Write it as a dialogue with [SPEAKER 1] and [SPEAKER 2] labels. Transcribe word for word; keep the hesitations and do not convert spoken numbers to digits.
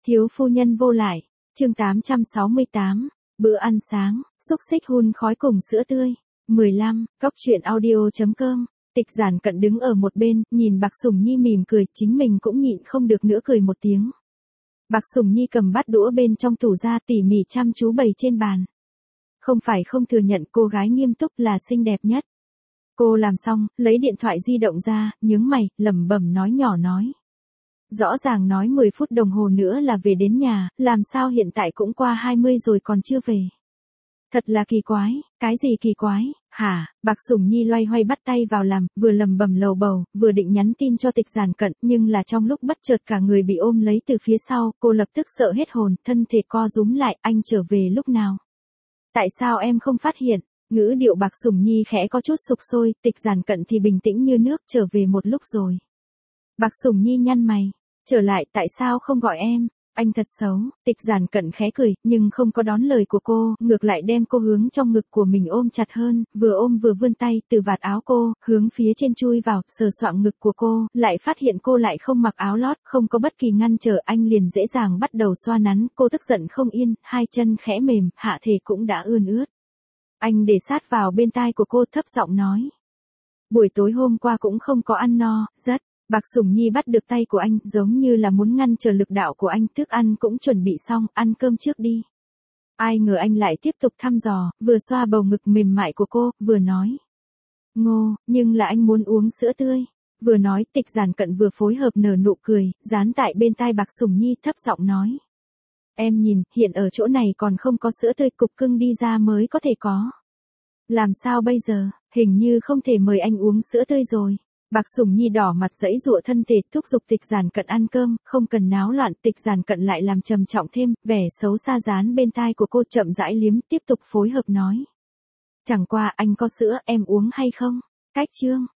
[SPEAKER 1] Thiếu phu nhân vô lại, chương tám trăm sáu mươi tám, bữa ăn sáng, xúc xích hun khói cùng sữa tươi. mười lăm, cóc truyện audio.com, Tịch Giản Cận đứng ở một bên, nhìn Bạc Sủng Nhi mỉm cười, chính mình cũng nhịn không được nữa cười một tiếng. Bạc Sủng Nhi cầm bát đũa bên trong tủ ra tỉ mỉ chăm chú bày trên bàn. Không phải không thừa nhận cô gái nghiêm túc là xinh đẹp nhất. Cô làm xong, lấy điện thoại di động ra, nhướng mày, lẩm bẩm nói nhỏ nói. Rõ ràng nói mười phút đồng hồ nữa là về đến nhà, làm sao hiện tại cũng qua hai mươi rồi còn chưa về. Thật là kỳ quái, cái gì kỳ quái, hả? Bạc Sủng Nhi loay hoay bắt tay vào làm, vừa lẩm bẩm lầu bầu, vừa định nhắn tin cho Tịch Giản Cận, nhưng là trong lúc bất chợt cả người bị ôm lấy từ phía sau, cô lập tức sợ hết hồn, thân thể co rúm lại, anh trở về lúc nào? Tại sao em không phát hiện? Ngữ điệu Bạc Sủng Nhi khẽ có chút sục sôi, Tịch Giản Cận thì bình tĩnh như nước, trở về một lúc rồi. Bạc Sủng Nhi nhăn mày, trở lại tại sao không gọi em? Anh thật xấu, Tịch Giản Cận khẽ cười, nhưng không có đón lời của cô, ngược lại đem cô hướng trong ngực của mình ôm chặt hơn, vừa ôm vừa vươn tay từ vạt áo cô, hướng phía trên chui vào, sờ soạng ngực của cô, lại phát hiện cô lại không mặc áo lót, không có bất kỳ ngăn trở, anh liền dễ dàng bắt đầu xoa nắn, cô tức giận không yên, hai chân khẽ mềm, hạ thể cũng đã ươn ướt. Anh để sát vào bên tai của cô thấp giọng nói. Buổi tối hôm qua cũng không có ăn no, rất. Bạc Sủng Nhi bắt được tay của anh, giống như là muốn ngăn trở lực đạo của anh, thức ăn cũng chuẩn bị xong, ăn cơm trước đi. Ai ngờ anh lại tiếp tục thăm dò, vừa xoa bầu ngực mềm mại của cô, vừa nói. Ngô, nhưng là anh muốn uống sữa tươi. Vừa nói, Tịch Giản Cận vừa phối hợp nở nụ cười, dán tại bên tai Bạc Sủng Nhi thấp giọng nói. Em nhìn, hiện ở chỗ này còn không có sữa tươi, cục cưng đi ra mới có thể có. Làm sao bây giờ, hình như không thể mời anh uống sữa tươi rồi. Bạc Sủng Nhi đỏ mặt giãy giụa thân thể, thúc giục Tịch Giản Cận ăn cơm, không cần náo loạn. Tịch Giản Cận lại làm trầm trọng thêm, vẻ xấu xa dán bên tai của cô, chậm rãi liếm, tiếp tục phối hợp nói. Chẳng qua anh có sữa, em uống hay không? Cách chương,